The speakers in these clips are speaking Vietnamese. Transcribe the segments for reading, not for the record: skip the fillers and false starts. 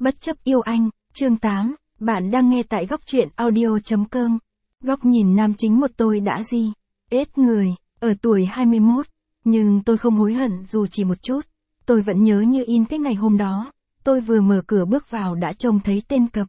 Bất chấp yêu anh, chương 8, bạn đang nghe tại góc truyện audio.com. Góc nhìn nam chính một tôi đã gì? Ết người, ở tuổi 21, nhưng tôi không hối hận dù chỉ một chút. Tôi vẫn nhớ như in cái ngày hôm đó, tôi vừa mở cửa bước vào đã trông thấy tên cập.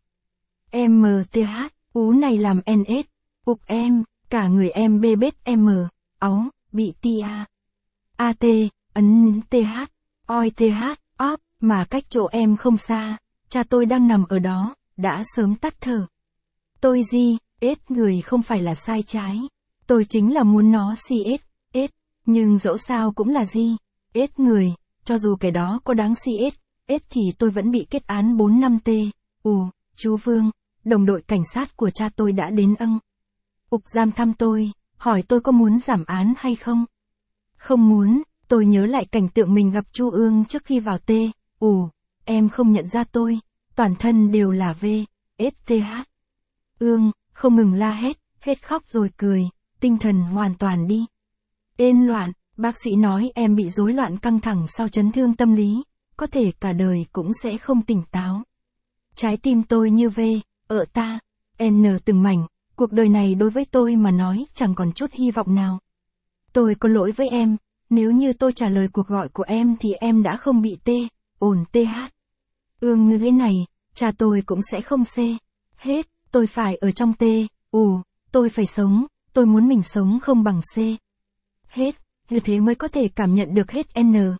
MTH, ú này làm NS, ục em, cả người em bê bết M, áo, bị tia. AT, ấn TH, oi TH, óp, mà cách chỗ em không xa, cha tôi đang nằm ở đó, đã sớm tắt thở. Tôi gì, ết người không phải là sai trái. Tôi chính là muốn nó ết, nhưng dẫu sao cũng là gì, ết người, cho dù cái đó có đáng ết thì tôi vẫn bị kết án 4 năm T. Chú Vương, đồng đội cảnh sát của cha tôi đã đến ục giam thăm tôi, hỏi tôi có muốn giảm án hay không. Không muốn, tôi nhớ lại cảnh tượng mình gặp Chu Ương trước khi vào T. Em không nhận ra tôi, toàn thân đều là V, STH. Ương, không ngừng la hết khóc rồi cười, tinh thần hoàn toàn đi. Ên loạn, bác sĩ nói em bị rối loạn căng thẳng sau chấn thương tâm lý, có thể cả đời cũng sẽ không tỉnh táo. Trái tim tôi như V, ở ta, N từng mảnh, cuộc đời này đối với tôi mà nói chẳng còn chút hy vọng nào. Tôi có lỗi với em, nếu như tôi trả lời cuộc gọi của em thì em đã không bị TH. Ương như thế này, cha tôi cũng sẽ không hết, tôi phải ở trong tôi phải sống, tôi muốn mình sống không bằng hết, như thế mới có thể cảm nhận được hết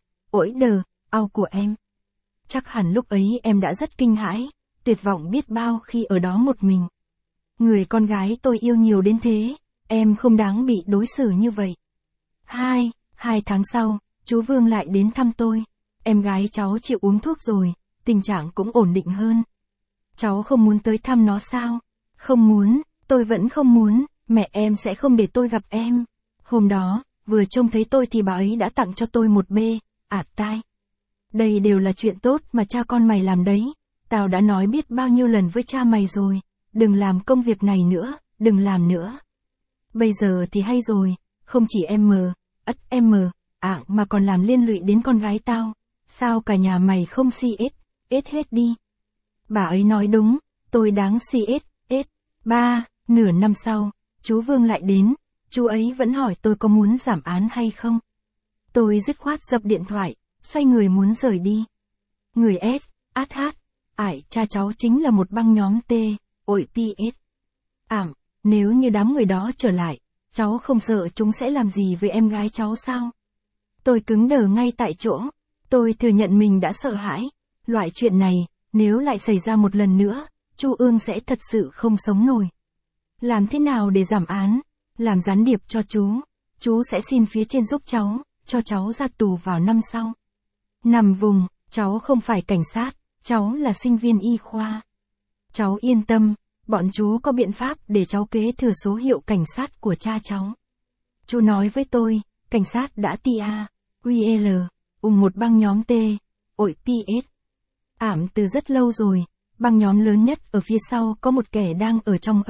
ao của em. Chắc hẳn lúc ấy em đã rất kinh hãi, tuyệt vọng biết bao khi ở đó một mình. Người con gái tôi yêu nhiều đến thế, em không đáng bị đối xử như vậy. 2 tháng sau, chú Vương lại đến thăm tôi. Em gái cháu chịu uống thuốc rồi, tình trạng cũng ổn định hơn. Cháu không muốn tới thăm nó sao? Không muốn, tôi vẫn không muốn, mẹ em sẽ không để tôi gặp em. Hôm đó, vừa trông thấy tôi thì bà ấy đã tặng cho tôi một tai. Đây đều là chuyện tốt mà cha con mày làm đấy. Tao đã nói biết bao nhiêu lần với cha mày rồi, đừng làm công việc này nữa, đừng làm nữa. Bây giờ thì hay rồi, không chỉ mà còn làm liên lụy đến con gái tao. Sao cả nhà mày không hết đi? Bà ấy nói đúng, tôi đáng ết. Nửa năm sau, chú Vương lại đến, chú ấy vẫn hỏi tôi có muốn giảm án hay không. Tôi dứt khoát dập điện thoại, xoay người muốn rời đi. Người cha cháu chính là một băng nhóm PS. Nếu như đám người đó trở lại, cháu không sợ chúng sẽ làm gì với em gái cháu sao? Tôi cứng đờ ngay tại chỗ. Tôi thừa nhận mình đã sợ hãi. Loại chuyện này, nếu lại xảy ra một lần nữa, Chu Ương sẽ thật sự không sống nổi. Làm thế nào để giảm án? Làm gián điệp cho chú sẽ xin phía trên giúp cháu, cho cháu ra tù vào năm sau. Nằm vùng, cháu không phải cảnh sát, cháu là sinh viên y khoa. Cháu yên tâm, bọn chú có biện pháp để cháu kế thừa số hiệu cảnh sát của cha cháu. Chú nói với tôi, cảnh sát đã một băng nhóm PS. Từ rất lâu rồi, băng nhóm lớn nhất ở phía sau có một kẻ đang ở trong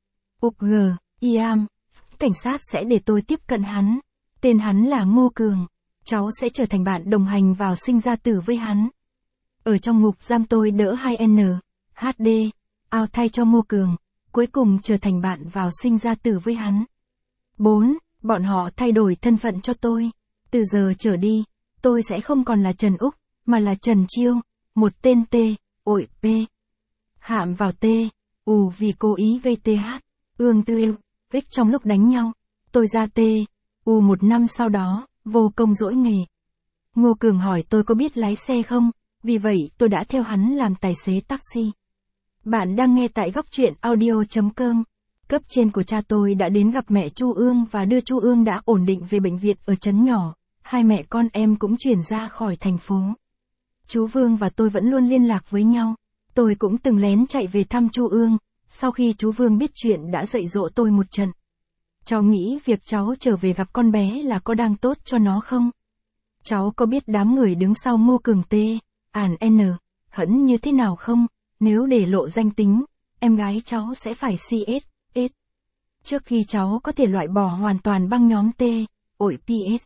cảnh sát sẽ để tôi tiếp cận hắn. Tên hắn là Ngô Cường. Cháu sẽ trở thành bạn đồng hành vào sinh ra tử với hắn. Ở trong ngục giam tôi đỡ 2N, HD, ao thay cho Ngô Cường, cuối cùng trở thành bạn vào sinh ra tử với hắn. 4. Bọn họ thay đổi thân phận cho tôi. Từ giờ trở đi, tôi sẽ không còn là Trần Úc, mà là Trần Chiêu, một tên P. Hạm vào vì cố ý gây TH. Ương trong lúc đánh nhau, tôi ra một năm sau đó, vô công dỗi nghề. Ngô Cường hỏi tôi có biết lái xe không, vì vậy tôi đã theo hắn làm tài xế taxi. Bạn đang nghe tại góc truyện audio.com. Cấp trên của cha tôi đã đến gặp mẹ Chu Ương và đưa Chu Ương đã ổn định về bệnh viện ở trấn nhỏ. Hai mẹ con em cũng chuyển ra khỏi thành phố. Chú Vương và tôi vẫn luôn liên lạc với nhau. Tôi cũng từng lén chạy về thăm Chu Ương, sau khi chú Vương biết chuyện đã dạy dỗ tôi một trận. Cháu nghĩ việc cháu trở về gặp con bé là có đang tốt cho nó không? Cháu có biết đám người đứng sau Ngô Cường hẫn như thế nào không? Nếu để lộ danh tính, em gái cháu sẽ phải Trước khi cháu có thể loại bỏ hoàn toàn băng nhóm PS.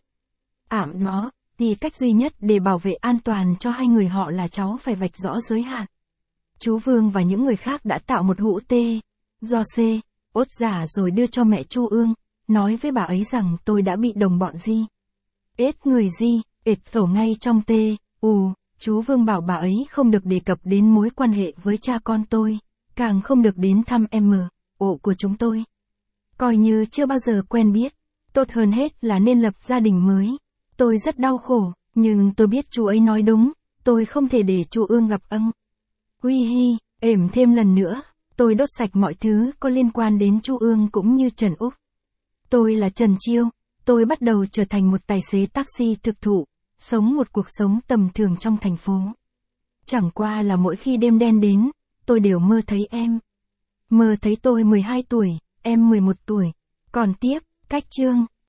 Thì cách duy nhất để bảo vệ an toàn cho hai người họ là cháu phải vạch rõ giới hạn. Chú Vương và những người khác đã tạo một hũ tê, do C, ốt giả rồi đưa cho mẹ Chu Ương, nói với bà ấy rằng tôi đã bị đồng bọn Di. Ết người Di, ệt thổ ngay trong tê, chú Vương bảo bà ấy không được đề cập đến mối quan hệ với cha con tôi, càng không được đến thăm ổ của chúng tôi. Coi như chưa bao giờ quen biết, tốt hơn hết là nên lập gia đình mới. Tôi rất đau khổ, nhưng tôi biết chú ấy nói đúng, tôi không thể để Chu Ương gặp Huy hi, ẻm thêm lần nữa, tôi đốt sạch mọi thứ có liên quan đến Chu Ương cũng như Trần Úc. Tôi là Trần Chiêu, tôi bắt đầu trở thành một tài xế taxi thực thụ, sống một cuộc sống tầm thường trong thành phố. Chẳng qua là mỗi khi đêm đen đến, tôi đều mơ thấy em. Mơ thấy tôi 12 tuổi, em 11 tuổi. Còn tiếp, cách chương.